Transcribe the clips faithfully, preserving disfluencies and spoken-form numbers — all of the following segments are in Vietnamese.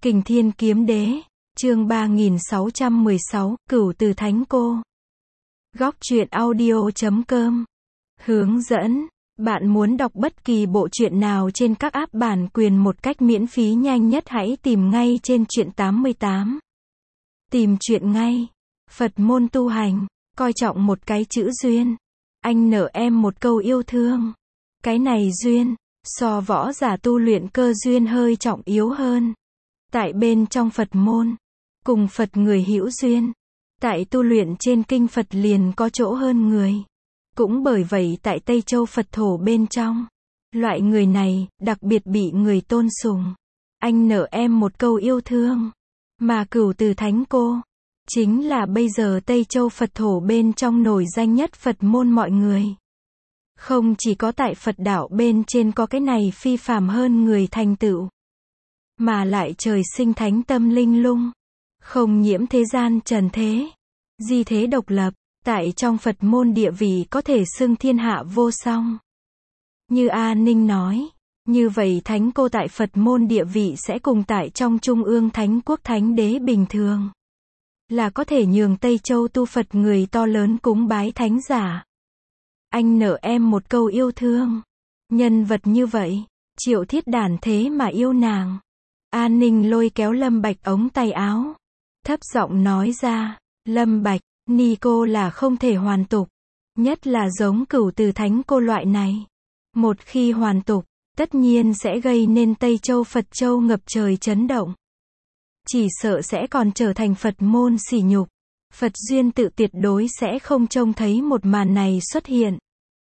Kình Thiên Kiếm Đế, chương ba nghìn sáu trăm mười sáu, Cửu Từ Thánh Cô. Góc truyện audio chấm com. Hướng dẫn, bạn muốn đọc bất kỳ bộ truyện nào trên các app bản quyền một cách miễn phí nhanh nhất hãy tìm ngay trên truyện tám mươi tám. Tìm truyện ngay. Phật môn tu hành, coi trọng một cái chữ duyên. Anh nợ em một câu yêu thương. Cái này duyên, so võ giả tu luyện cơ duyên hơi trọng yếu hơn. Tại bên trong Phật môn, cùng Phật người hữu duyên. Tại tu luyện trên kinh Phật liền có chỗ hơn người. Cũng bởi vậy tại Tây Châu Phật thổ bên trong, loại người này, đặc biệt bị người tôn sùng. Anh nợ em một câu yêu thương. Mà Cửu Từ Thánh Cô, chính là bây giờ Tây Châu Phật thổ bên trong nổi danh nhất Phật môn mọi người. Không chỉ có tại Phật đạo bên trên có cái này phi phàm hơn người thành tựu, mà lại trời sinh thánh tâm linh lung, không nhiễm thế gian trần thế, di thế độc lập, tại trong Phật môn địa vị có thể xưng thiên hạ vô song. Như A Ninh nói, như vậy Thánh Cô tại Phật môn địa vị sẽ cùng tại trong Trung ương Thánh Quốc Thánh Đế bình thường, là có thể nhường Tây Châu tu Phật người to lớn cúng bái thánh giả. Anh nợ em một câu yêu thương. Nhân vật như vậy, Triệu Thiết Đản thế mà yêu nàng. An Ninh lôi kéo Lâm Bạch ống tay áo, thấp giọng nói ra, Lâm Bạch, ni cô là không thể hoàn tục, nhất là giống Cửu Từ Thánh Cô loại này. Một khi hoàn tục, tất nhiên sẽ gây nên Tây Châu Phật Châu ngập trời chấn động. Chỉ sợ sẽ còn trở thành Phật môn sỉ nhục. Phật duyên tự tuyệt đối sẽ không trông thấy một màn này xuất hiện.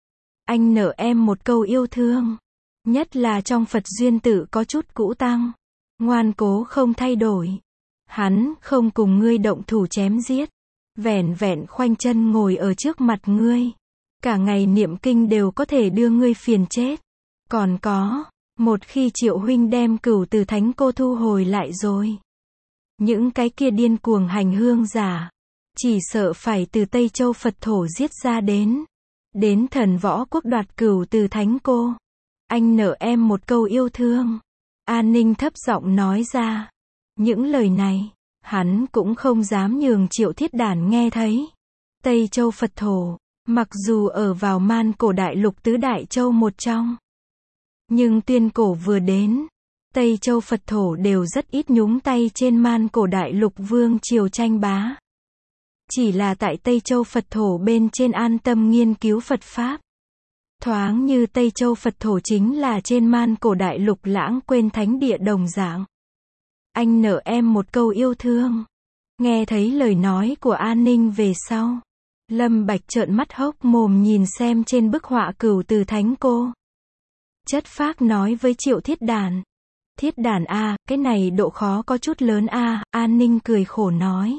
Anh nợ em một câu yêu thương. Nhất là trong Phật duyên tự có chút cũ tăng, ngoan cố không thay đổi. Hắn không cùng ngươi động thủ chém giết, vẻn vẹn khoanh chân ngồi ở trước mặt ngươi, cả ngày niệm kinh đều có thể đưa ngươi phiền chết. Còn có, một khi Triệu huynh đem Cửu Từ Thánh Cô thu hồi lại rồi, những cái kia điên cuồng hành hương giả, chỉ sợ phải từ Tây Châu Phật thổ giết ra đến. Đến thần võ quốc đoạt Cửu Từ Thánh Cô. Anh nợ em một câu yêu thương. An Ninh thấp giọng nói ra. Những lời này, hắn cũng không dám nhường Triệu Thiết Đản nghe thấy. Tây Châu Phật thổ, mặc dù ở vào man cổ đại lục tứ đại châu một trong, nhưng tuyên cổ vừa đến, Tây Châu Phật thổ đều rất ít nhúng tay trên man cổ đại lục vương triều tranh bá. Chỉ là tại Tây Châu Phật thổ bên trên an tâm nghiên cứu Phật Pháp. Thoáng như Tây Châu Phật thổ chính là trên man cổ đại lục lãng quên thánh địa đồng dạng. Anh nợ em một câu yêu thương. Nghe thấy lời nói của An Ninh về sau, Lâm Bạch trợn mắt hốc mồm nhìn xem trên bức họa Cửu Từ Thánh Cô. Chất phác nói với Triệu Thiết Đản. Thiết Đản a, cái này độ khó có chút lớn a. An Ninh cười khổ nói.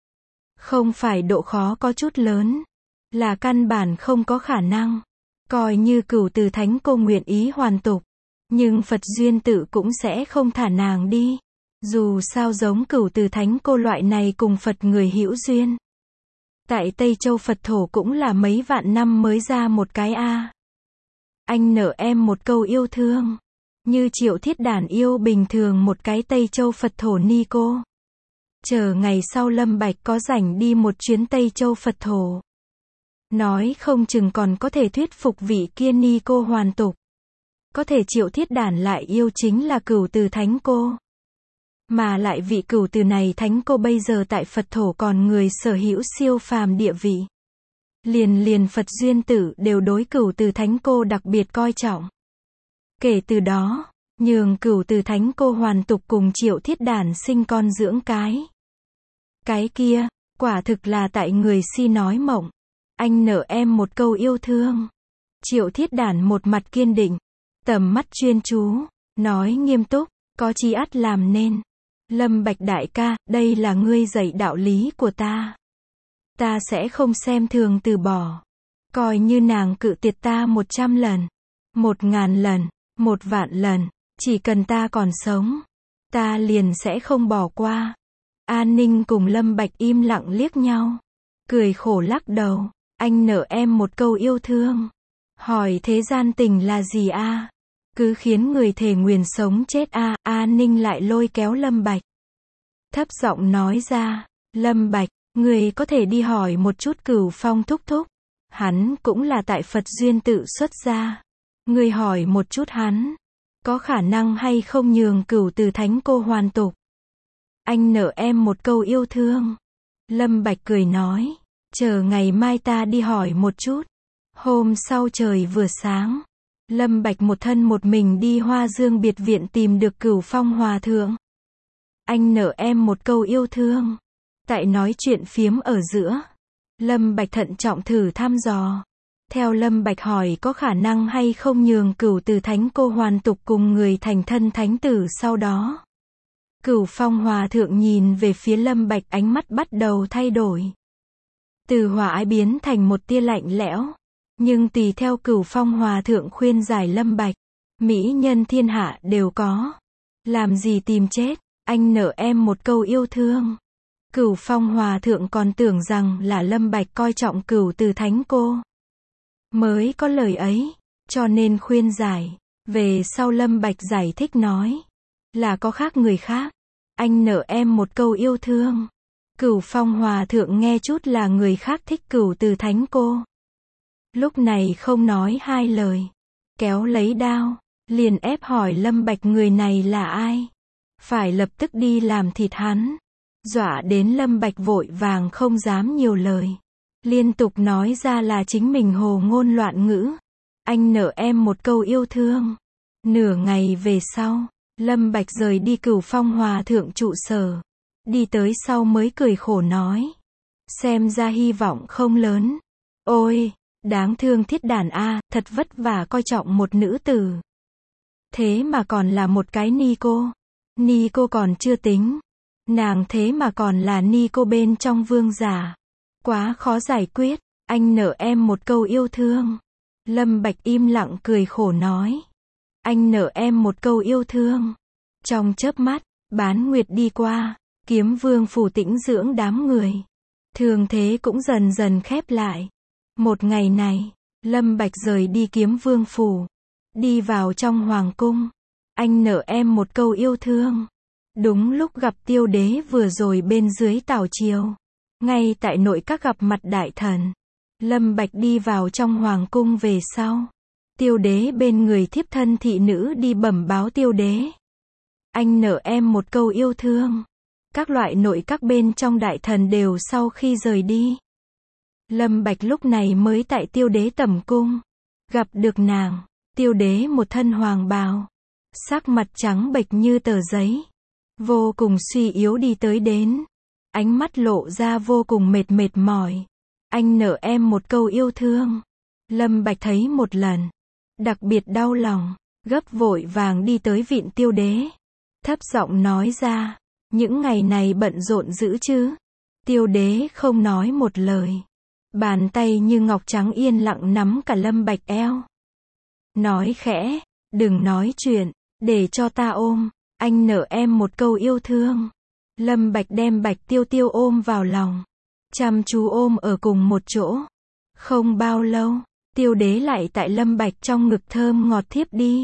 Không phải độ khó có chút lớn, là căn bản không có khả năng. Coi như Cửu Từ Thánh Cô nguyện ý hoàn tục, nhưng Phật duyên tự cũng sẽ không thả nàng đi. Dù sao giống Cửu Từ Thánh Cô loại này cùng Phật người hữu duyên, tại Tây Châu Phật thổ cũng là mấy vạn năm mới ra một cái a. Anh nợ em một câu yêu thương, như Triệu Thiết Đản yêu bình thường một cái Tây Châu Phật thổ ni cô. Chờ ngày sau Lâm Bạch có rảnh đi một chuyến Tây Châu Phật thổ, nói không chừng còn có thể thuyết phục vị kia ni cô hoàn tục. Có thể Triệu Thiết Đản lại yêu chính là Cửu Từ Thánh Cô. Mà lại vị Cửu Từ này Thánh Cô bây giờ tại Phật thổ còn người sở hữu siêu phàm địa vị. Liền liền Phật duyên tử đều đối Cửu Từ Thánh Cô đặc biệt coi trọng. Kể từ đó, nhường Cửu Từ Thánh Cô hoàn tục cùng Triệu Thiết Đản sinh con dưỡng cái. Cái kia, quả thực là tại người si nói mộng. Anh nợ em một câu yêu thương. Triệu Thiết Đản một mặt kiên định, tầm mắt chuyên chú, nói nghiêm túc, có chi ắt làm nên. Lâm Bạch đại ca, đây là ngươi dạy đạo lý của ta. Ta sẽ không xem thường từ bỏ. Coi như nàng cự tuyệt ta một trăm lần, một ngàn lần, một vạn lần, chỉ cần ta còn sống, ta liền sẽ không bỏ qua. An Ninh cùng Lâm Bạch im lặng liếc nhau, cười khổ lắc đầu. Anh nợ em một câu yêu thương. Hỏi thế gian tình là gì a? Cứ khiến người thề nguyền sống chết a. An Ninh lại lôi kéo Lâm Bạch, thấp giọng nói ra, Lâm Bạch, người có thể đi hỏi một chút Cửu Phong thúc thúc. Hắn cũng là tại Phật duyên tự xuất gia. Người hỏi một chút hắn, có khả năng hay không nhường Cửu Từ Thánh cô hoàn tục. Anh nợ em một câu yêu thương. Lâm Bạch cười nói, chờ ngày mai ta đi hỏi một chút. Hôm sau trời vừa sáng, Lâm Bạch một thân một mình đi Hoa Dương biệt viện tìm được Cửu Phong hòa thượng. Anh nợ em một câu yêu thương. Tại nói chuyện phiếm ở giữa, Lâm Bạch thận trọng thử thăm dò. Theo Lâm Bạch hỏi có khả năng hay không nhường Cửu Từ Thánh cô hoàn tục cùng người thành thân thánh tử sau đó. Cửu Phong hòa thượng nhìn về phía Lâm Bạch, ánh mắt bắt đầu thay đổi. Từ hòa ái biến thành một tia lạnh lẽo. Nhưng tùy theo Cửu Phong hòa thượng khuyên giải Lâm Bạch, mỹ nhân thiên hạ đều có. Làm gì tìm chết, anh nợ em một câu yêu thương. Cửu Phong hòa thượng còn tưởng rằng là Lâm Bạch coi trọng Cửu Từ Thánh cô mới có lời ấy, cho nên khuyên giải. Về sau Lâm Bạch giải thích nói, là có khác người khác. Anh nợ em một câu yêu thương. Cửu Phong hòa thượng nghe chút là người khác thích Cửu Từ Thánh cô. Lúc này không nói hai lời, kéo lấy đao, liền ép hỏi Lâm Bạch người này là ai. Phải lập tức đi làm thịt hắn. Dọa đến Lâm Bạch vội vàng không dám nhiều lời. Liên tục nói ra là chính mình hồ ngôn loạn ngữ. Anh nợ em một câu yêu thương. Nửa ngày về sau, Lâm Bạch rời đi Cửu Phong hòa thượng trụ sở. Đi tới sau mới cười khổ nói, xem ra hy vọng không lớn. Ôi, đáng thương thiết đàn a, thật vất vả coi trọng một nữ tử. Thế mà còn là một cái ni cô. Ni cô còn chưa tính. Nàng thế mà còn là ni cô bên trong vương giả. Quá khó giải quyết, anh nợ em một câu yêu thương. Lâm Bạch im lặng cười khổ nói, anh nợ em một câu yêu thương. Trong chớp mắt, bán nguyệt đi qua, Kiếm Vương phủ tĩnh dưỡng đám người. Thường thế cũng dần dần khép lại. Một ngày này, Lâm Bạch rời đi Kiếm Vương phủ, đi vào trong hoàng cung. Anh nợ em một câu yêu thương. Đúng lúc gặp Tiêu Đế vừa rồi bên dưới tảo triều. Ngay tại nội các gặp mặt đại thần. Lâm Bạch đi vào trong hoàng cung về sau. Tiêu Đế bên người thiếp thân thị nữ đi bẩm báo Tiêu Đế. Anh nợ em một câu yêu thương. Các loại nội các bên trong đại thần đều sau khi rời đi. Lâm Bạch lúc này mới tại Tiêu Đế tẩm cung. Gặp được nàng, Tiêu Đế một thân hoàng bào. Sắc mặt trắng bệch như tờ giấy. Vô cùng suy yếu đi tới đến. Ánh mắt lộ ra vô cùng mệt mệt mỏi. Anh nợ em một câu yêu thương. Lâm Bạch thấy một lần, đặc biệt đau lòng, gấp vội vàng đi tới vịn Tiêu Đế. Thấp giọng nói ra, những ngày này bận rộn dữ chứ? Tiêu Đế không nói một lời. Bàn tay như ngọc trắng yên lặng nắm cả Lâm Bạch eo. Nói khẽ, đừng nói chuyện, để cho ta ôm. Anh nợ em một câu yêu thương. Lâm Bạch đem Bạch Tiêu Tiêu ôm vào lòng. Chăm chú ôm ở cùng một chỗ. Không bao lâu, Tiêu Đế lại tại Lâm Bạch trong ngực thơm ngọt thiếp đi.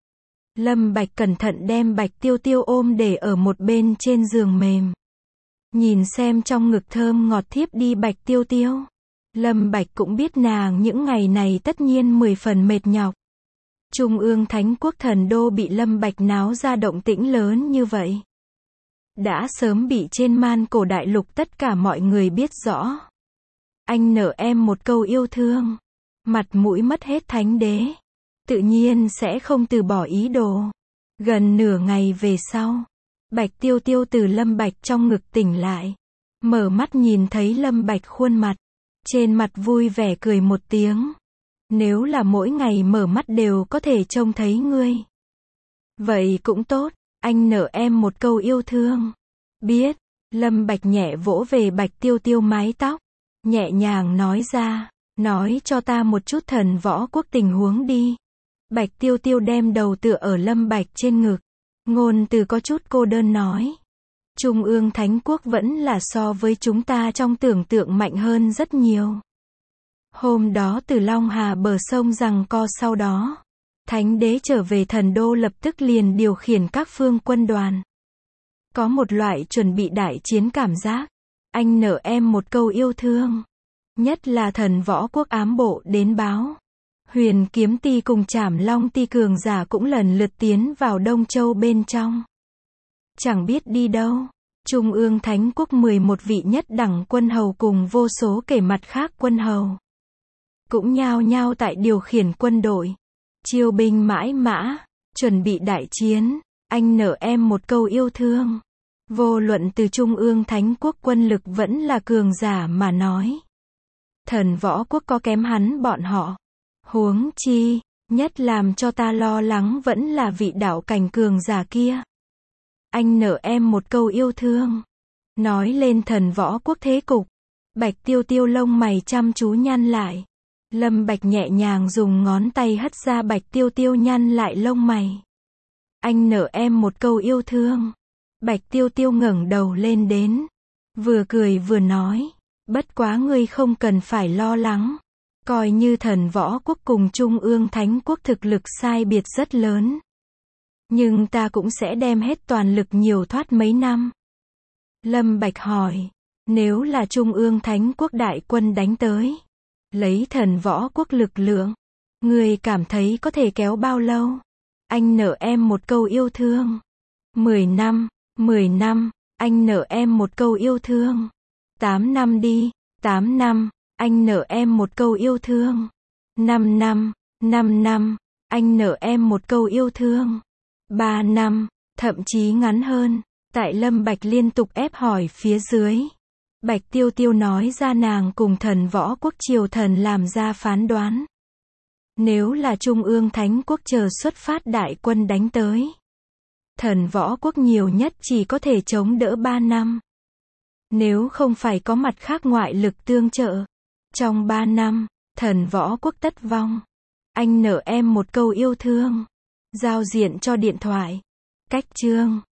Lâm Bạch cẩn thận đem Bạch Tiêu Tiêu ôm để ở một bên trên giường mềm. Nhìn xem trong ngực thơm ngọt thiếp đi Bạch Tiêu Tiêu. Lâm Bạch cũng biết nàng những ngày này tất nhiên mười phần mệt nhọc. Trung ương Thánh Quốc Thần Đô bị Lâm Bạch náo ra động tĩnh lớn như vậy. Đã sớm bị trên man cổ đại lục tất cả mọi người biết rõ. Anh nợ em một câu yêu thương. Mặt mũi mất hết Thánh Đế. Tự nhiên sẽ không từ bỏ ý đồ. Gần nửa ngày về sau, Bạch Tiêu Tiêu từ Lâm Bạch trong ngực tỉnh lại. Mở mắt nhìn thấy Lâm Bạch khuôn mặt. Trên mặt vui vẻ cười một tiếng. Nếu là mỗi ngày mở mắt đều có thể trông thấy ngươi. Vậy cũng tốt, anh nợ em một câu yêu thương. Biết, Lâm Bạch nhẹ vỗ về Bạch Tiêu Tiêu mái tóc. Nhẹ nhàng nói ra, nói cho ta một chút Thần Võ Quốc tình huống đi. Bạch Tiêu Tiêu đem đầu tựa ở Lâm Bạch trên ngực. Ngôn từ có chút cô đơn nói. Trung ương Thánh Quốc vẫn là so với chúng ta trong tưởng tượng mạnh hơn rất nhiều. Hôm đó từ Long Hà bờ sông giằng co sau đó. Thánh Đế trở về Thần Đô lập tức liền điều khiển các phương quân đoàn. Có một loại chuẩn bị đại chiến cảm giác. Anh nợ em một câu yêu thương. Nhất là thần võ quốc ám bộ đến báo. Huyền kiếm ti cùng Trảm Long ti cường giả cũng lần lượt tiến vào Đông Châu bên trong. Chẳng biết đi đâu. Trung ương Thánh quốc mười một vị nhất đẳng quân hầu cùng vô số kể mặt khác quân hầu. Cũng nhao nhao tại điều khiển quân đội. Chiêu binh mãi mã. Chuẩn bị đại chiến. Anh nợ em một câu yêu thương. Vô luận từ Trung ương Thánh quốc quân lực vẫn là cường giả mà nói. Thần võ quốc có kém hắn bọn họ. Huống chi, nhất làm cho ta lo lắng vẫn là vị đạo cảnh cường giả kia. Anh nợ em một câu yêu thương. Nói lên thần võ quốc thế cục. Bạch Tiêu Tiêu lông mày chăm chú nhăn lại. Lâm Bạch nhẹ nhàng dùng ngón tay hất ra Bạch Tiêu Tiêu nhăn lại lông mày. Anh nợ em một câu yêu thương. Bạch Tiêu Tiêu ngẩng đầu lên đến. Vừa cười vừa nói. Bất quá ngươi không cần phải lo lắng. Coi như thần võ quốc cùng Trung ương Thánh quốc thực lực sai biệt rất lớn. Nhưng ta cũng sẽ đem hết toàn lực nhiều thoát mấy năm. Lâm Bạch hỏi. Nếu là Trung ương Thánh quốc đại quân đánh tới. Lấy thần võ quốc lực lượng. Ngươi cảm thấy có thể kéo bao lâu? Anh nợ em một câu yêu thương. Mười năm, mười năm, anh nợ em một câu yêu thương. Tám năm đi, tám năm, anh nợ em một câu yêu thương. Năm năm, năm năm, anh nợ em một câu yêu thương. Ba năm, thậm chí ngắn hơn. Tại Lâm Bạch liên tục ép hỏi phía dưới. Bạch Tiêu Tiêu nói ra nàng cùng thần võ quốc triều thần làm ra phán đoán. Nếu là Trung ương Thánh quốc chờ xuất phát đại quân đánh tới. Thần võ quốc nhiều nhất chỉ có thể chống đỡ ba năm. Nếu không phải có mặt khác ngoại lực tương trợ. Trong ba năm, thần võ quốc tất vong. Anh nợ em một câu yêu thương. Giao diện cho điện thoại. Cách chương